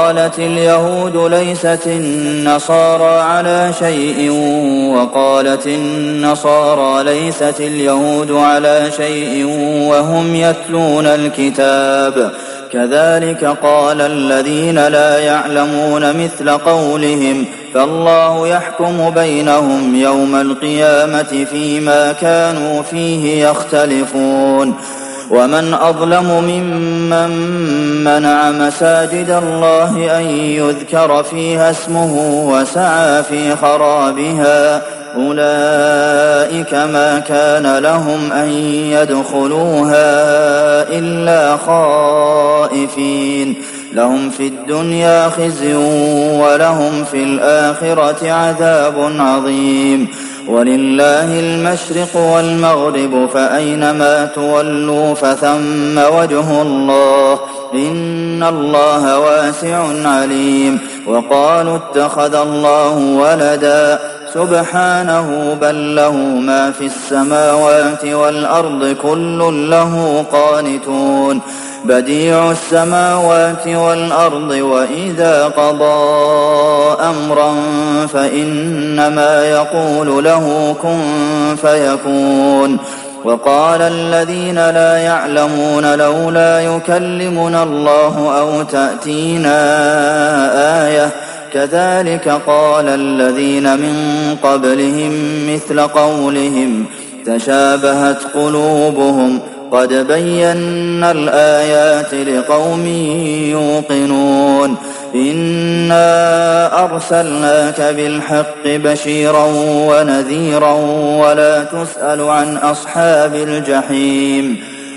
وقالت اليهود ليست النصارى على شيء وقالت النصارى ليست اليهود على شيء وهم يتلون الكتاب كذلك قال الذين لا يعلمون مثل قولهم فالله يحكم بينهم يوم القيامة فيما كانوا فيه يختلفون ومن أظلم ممن منع مساجد الله أن يذكر فيها اسمه وسعى في خرابها أولئك ما كان لهم أن يدخلوها إلا خائفين لهم في الدنيا خزي ولهم في الآخرة عذاب عظيم ولله المشرق والمغرب فأينما تولوا فثم وجه الله إن الله واسع عليم وقالوا اتخذ الله ولدا سبحانه بل له ما في السماوات والأرض كل له قانتون بديع السماوات والأرض وإذا قضى أمرا فإنما يقول له كن فيكون وقال الذين لا يعلمون لولا يكلمنا الله أو تأتينا آية كذلك قال الذين من قبلهم مثل قولهم تشابهت قلوبهم قد بينا الآيات لقوم يوقنون إنا أرسلناك بالحق بشيرا ونذيرا ولا تسأل عن أصحاب الجحيم